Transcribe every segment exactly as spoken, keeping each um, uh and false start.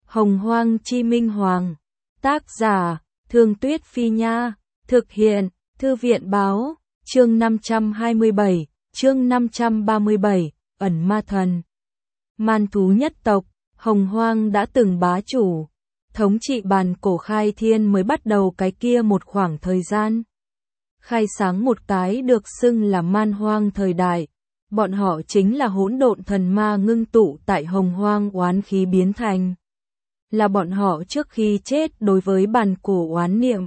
Hồng Hoang Chi Minh Hoàng. Tác giả, Thương Tuyết Phi Nha. Thực hiện, Thư viện Báo. Chương năm trăm hai mươi bảy, chương năm trăm ba mươi bảy, ẩn ma thần. Man thú nhất tộc, Hồng Hoang đã từng bá chủ. Thống trị bàn cổ khai thiên mới bắt đầu cái kia một khoảng thời gian. Khai sáng một cái được xưng là man hoang thời đại. Bọn họ chính là hỗn độn thần ma ngưng tụ tại Hồng Hoang oán khí biến thành. Là bọn họ trước khi chết đối với bàn cổ oán niệm.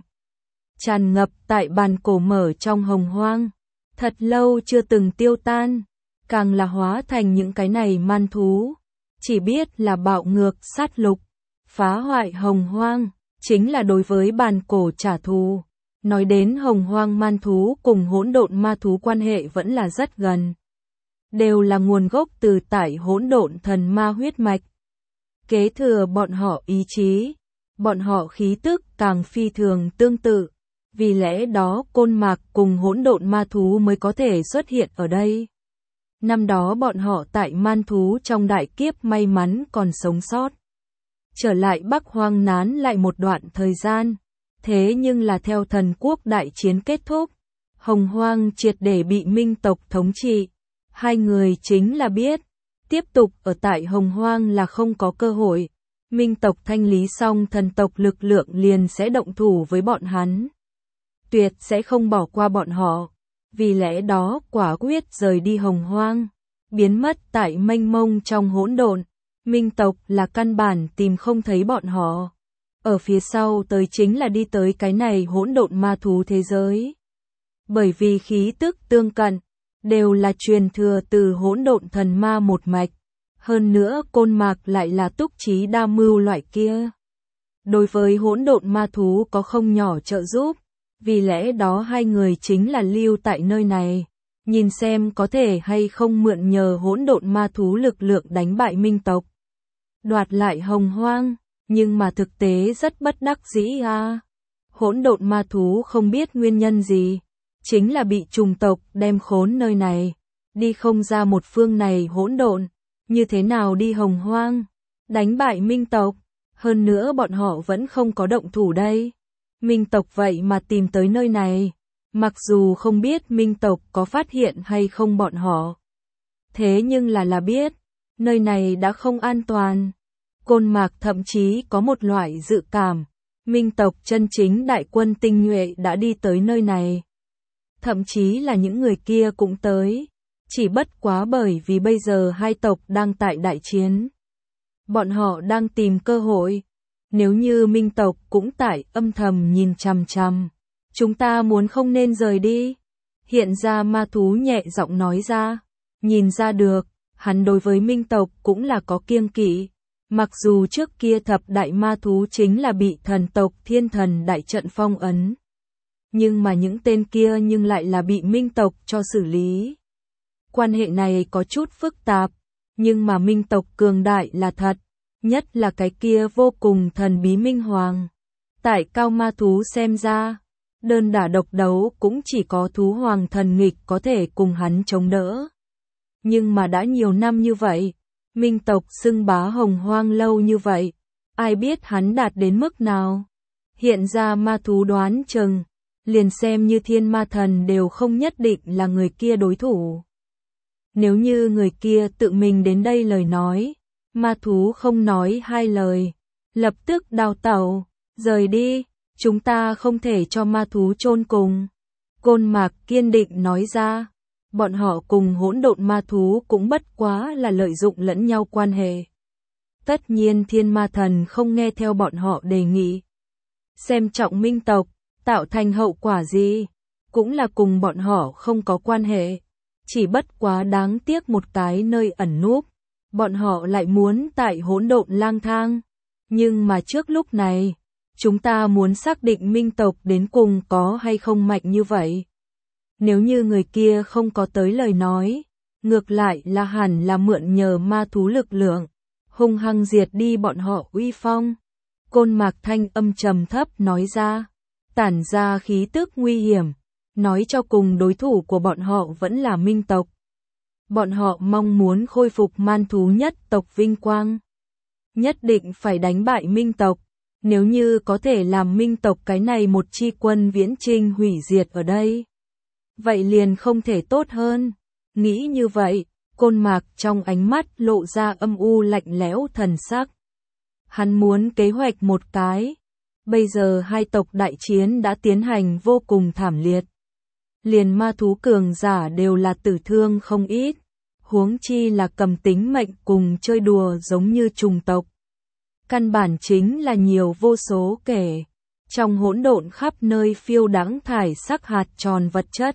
Tràn ngập tại bàn cổ mở trong Hồng Hoang. Thật lâu chưa từng tiêu tan. Càng là hóa thành những cái này man thú. Chỉ biết là bạo ngược sát lục. Phá hoại Hồng Hoang. Chính là đối với bàn cổ trả thù. Nói đến Hồng Hoang man thú cùng hỗn độn ma thú quan hệ vẫn là rất gần. Đều là nguồn gốc từ tại hỗn độn thần ma huyết mạch. Kế thừa bọn họ ý chí. Bọn họ khí tức càng phi thường tương tự. Vì lẽ đó Côn Mạc cùng hỗn độn ma thú mới có thể xuất hiện ở đây. Năm đó bọn họ tại man thú trong đại kiếp may mắn còn sống sót. Trở lại Bắc Hoang nán lại một đoạn thời gian. Thế nhưng là theo thần quốc đại chiến kết thúc. Hồng Hoang triệt để bị Minh tộc thống trị. Hai người chính là biết. Tiếp tục ở tại Hồng Hoang là không có cơ hội. Minh tộc thanh lý xong thần tộc lực lượng liền sẽ động thủ với bọn hắn. Tuyệt sẽ không bỏ qua bọn họ. Vì lẽ đó quả quyết rời đi Hồng Hoang. Biến mất tại mênh mông trong hỗn độn. Minh tộc là căn bản tìm không thấy bọn họ. Ở phía sau tới chính là đi tới cái này hỗn độn ma thú thế giới. Bởi vì khí tức tương cận. Đều là truyền thừa từ hỗn độn thần ma một mạch. Hơn nữa Côn Mạc lại là túc trí đa mưu loại kia. Đối với hỗn độn ma thú có không nhỏ trợ giúp. Vì lẽ đó hai người chính là lưu tại nơi này. Nhìn xem có thể hay không mượn nhờ hỗn độn ma thú lực lượng đánh bại Minh tộc. Đoạt lại Hồng Hoang. Nhưng mà thực tế rất bất đắc dĩ à. Hỗn độn ma thú không biết nguyên nhân gì. Chính là bị trùng tộc đem khốn nơi này. Đi không ra một phương này hỗn độn. Như thế nào đi Hồng Hoang. Đánh bại Minh tộc. Hơn nữa bọn họ vẫn không có động thủ đây. Minh tộc vậy mà tìm tới nơi này. Mặc dù không biết Minh tộc có phát hiện hay không bọn họ. Thế nhưng là là biết. Nơi này đã không an toàn. Côn Mạc thậm chí có một loại dự cảm. Minh tộc chân chính đại quân tinh nhuệ đã đi tới nơi này. Thậm chí là những người kia cũng tới. Chỉ bất quá bởi vì bây giờ hai tộc đang tại đại chiến. Bọn họ đang tìm cơ hội. Nếu như Minh tộc cũng tại âm thầm nhìn chằm chằm. Chúng ta muốn không nên rời đi. Hiện ra ma thú nhẹ giọng nói ra. Nhìn ra được, hắn đối với Minh tộc cũng là có kiêng kỵ. Mặc dù trước kia thập đại ma thú chính là bị thần tộc thiên thần đại trận phong ấn. Nhưng mà những tên kia nhưng lại là bị Minh tộc cho xử lý. Quan hệ này có chút phức tạp. Nhưng mà Minh tộc cường đại là thật. Nhất là cái kia vô cùng thần bí Minh Hoàng. Tại cao ma thú xem ra. Đơn đả độc đấu cũng chỉ có thú hoàng thần nghịch có thể cùng hắn chống đỡ. Nhưng mà đã nhiều năm như vậy. Minh tộc xưng bá Hồng Hoang lâu như vậy. Ai biết hắn đạt đến mức nào. Hiện ra ma thú đoán chừng. Liền xem như thiên ma thần đều không nhất định là người kia đối thủ. Nếu như người kia tự mình đến đây lời nói. Ma thú không nói hai lời. Lập tức đào tẩu. Rời đi. Chúng ta không thể cho ma thú chôn cùng. Côn Mạc kiên định nói ra. Bọn họ cùng hỗn độn ma thú cũng bất quá là lợi dụng lẫn nhau quan hệ. Tất nhiên thiên ma thần không nghe theo bọn họ đề nghị. Xem trọng Minh tộc, tạo thành hậu quả gì, cũng là cùng bọn họ không có quan hệ. Chỉ bất quá đáng tiếc một cái nơi ẩn núp. Bọn họ lại muốn tại hỗn độn lang thang. Nhưng mà trước lúc này, chúng ta muốn xác định Minh tộc đến cùng có hay không mạnh như vậy. Nếu như người kia không có tới lời nói, ngược lại là hẳn là mượn nhờ ma thú lực lượng, hung hăng diệt đi bọn họ uy phong. Côn Mạc thanh âm trầm thấp nói ra, tản ra khí tức nguy hiểm, nói cho cùng đối thủ của bọn họ vẫn là Minh tộc. Bọn họ mong muốn khôi phục man thú nhất tộc vinh quang. nhất định phải đánh bại Minh tộc. Nếu như có thể làm Minh tộc cái này một chi quân viễn chinh hủy diệt ở đây, vậy liền không thể tốt hơn. Nghĩ như vậy, Côn Mạc trong ánh mắt lộ ra âm u lạnh lẽo thần sắc. Hắn muốn kế hoạch một cái. Bây giờ hai tộc đại chiến đã tiến hành vô cùng thảm liệt. Liền ma thú cường giả đều là tử thương không ít. Huống chi là cầm tính mệnh cùng chơi đùa giống như trùng tộc. Căn bản chính là nhiều vô số kể. Trong hỗn độn khắp nơi phiêu đãng thải sắc hạt tròn vật chất.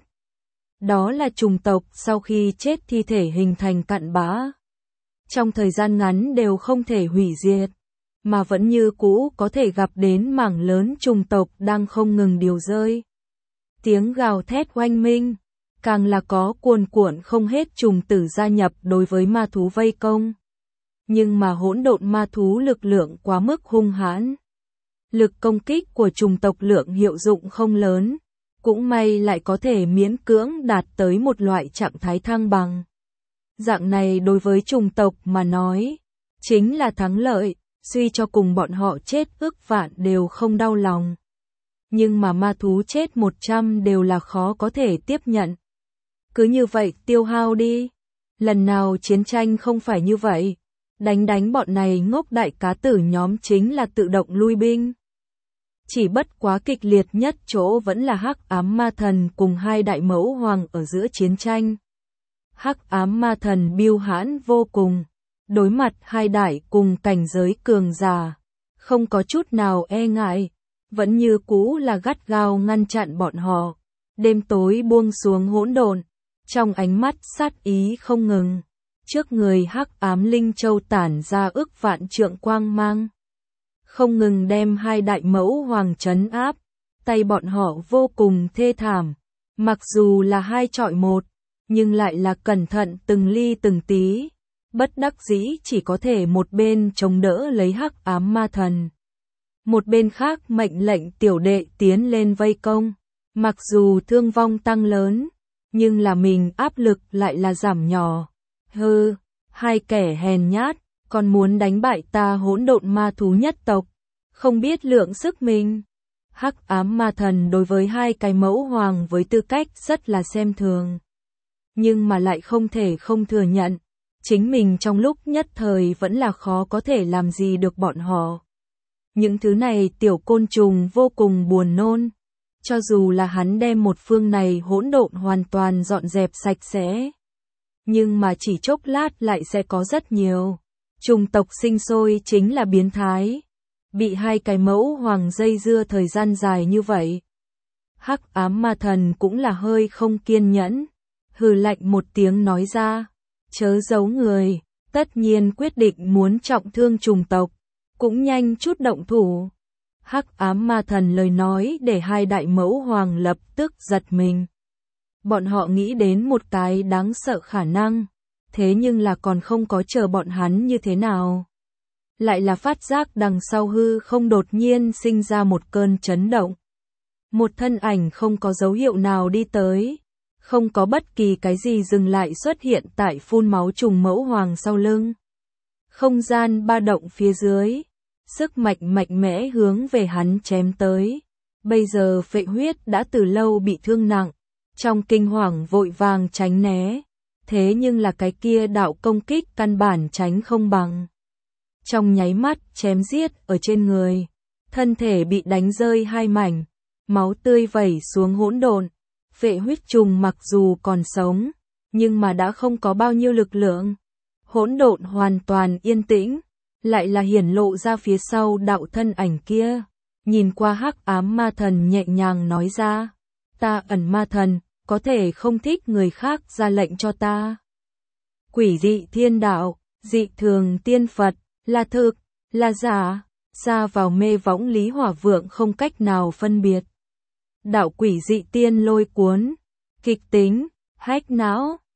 Đó là trùng tộc sau khi chết thi thể hình thành cặn bã. Trong thời gian ngắn đều không thể hủy diệt, mà vẫn như cũ có thể gặp đến mảng lớn trùng tộc đang không ngừng điều rơi. Tiếng gào thét oanh minh, càng là có cuồn cuộn không hết trùng tử gia nhập đối với ma thú vây công. Nhưng mà hỗn độn ma thú lực lượng quá mức hung hãn. Lực công kích của trùng tộc lượng hiệu dụng không lớn. Cũng may lại có thể miễn cưỡng đạt tới một loại trạng thái thăng bằng. Dạng này đối với trùng tộc mà nói, chính là thắng lợi, suy cho cùng bọn họ chết ước vạn đều không đau lòng. Nhưng mà ma thú chết một trăm đều là khó có thể tiếp nhận. Cứ như vậy tiêu hao đi. Lần nào chiến tranh không phải như vậy. Đánh đánh bọn này ngốc đại cá tử nhóm chính là tự động lui binh. Chỉ bất quá kịch liệt nhất chỗ vẫn là Hắc Ám Ma Thần cùng hai đại mẫu hoàng ở giữa chiến tranh. Hắc Ám Ma Thần biêu hãn vô cùng, đối mặt hai đại cùng cảnh giới cường giả, không có chút nào e ngại, vẫn như cũ là gắt gao ngăn chặn bọn họ. Đêm tối buông xuống hỗn độn, trong ánh mắt sát ý không ngừng, trước người Hắc Ám Linh Châu tản ra ức vạn trượng quang mang. Không ngừng đem hai đại mẫu hoàng trấn áp, tay bọn họ vô cùng thê thảm, mặc dù là hai chọi một, nhưng lại là cẩn thận từng ly từng tí, bất đắc dĩ chỉ có thể một bên chống đỡ lấy Hắc Ám Ma Thần. Một bên khác mệnh lệnh tiểu đệ tiến lên vây công, mặc dù thương vong tăng lớn, nhưng là mình áp lực lại là giảm nhỏ. Hừ, hai kẻ hèn nhát, còn muốn đánh bại ta hỗn độn ma thú nhất tộc, không biết lượng sức mình. Hắc Ám Ma Thần đối với hai cái mẫu hoàng với tư cách rất là xem thường, nhưng mà lại không thể không thừa nhận, chính mình trong lúc nhất thời vẫn là khó có thể làm gì được bọn họ. Những thứ này tiểu côn trùng vô cùng buồn nôn, cho dù là hắn đem một phương này hỗn độn hoàn toàn dọn dẹp sạch sẽ, nhưng mà chỉ chốc lát lại sẽ có rất nhiều trùng tộc sinh sôi chính là biến thái, bị hai cái mẫu hoàng dây dưa thời gian dài như vậy. Hắc Ám Ma Thần cũng là hơi không kiên nhẫn, hừ lạnh một tiếng nói ra, chớ giấu người, tất nhiên quyết định muốn trọng thương trùng tộc, cũng nhanh chút động thủ. Hắc Ám Ma Thần lời nói để hai đại mẫu hoàng lập tức giật mình. Bọn họ nghĩ đến một cái đáng sợ khả năng, thế nhưng là còn không có chờ bọn hắn như thế nào. Lại là phát giác đằng sau hư không đột nhiên sinh ra một cơn chấn động. Một thân ảnh không có dấu hiệu nào đi tới, không có bất kỳ cái gì dừng lại xuất hiện tại phun máu trùng mẫu hoàng sau lưng. Không gian ba động phía dưới, sức mạnh mạnh mẽ hướng về hắn chém tới. Bây giờ Phệ Huyết đã từ lâu bị thương nặng, trong kinh hoàng vội vàng tránh né, thế nhưng là cái kia đạo công kích căn bản tránh không bằng. Trong nháy mắt chém giết ở trên người, thân thể bị đánh rơi hai mảnh, máu tươi vẩy xuống hỗn độn. Phệ Huyết trùng mặc dù còn sống, nhưng mà đã không có bao nhiêu lực lượng. Hỗn độn hoàn toàn yên tĩnh, lại là hiển lộ ra phía sau đạo thân ảnh kia. Nhìn qua Hắc Ám Ma Thần nhẹ nhàng nói ra, ta ẩn ma thần, có thể không thích người khác ra lệnh cho ta. Quỷ dị thiên đạo, dị thường tiên Phật, là thực, là giả, xa vào mê võng Lý Hỏa Vượng không cách nào phân biệt. Đạo quỷ dị tiên lôi cuốn, kịch tính, hách não.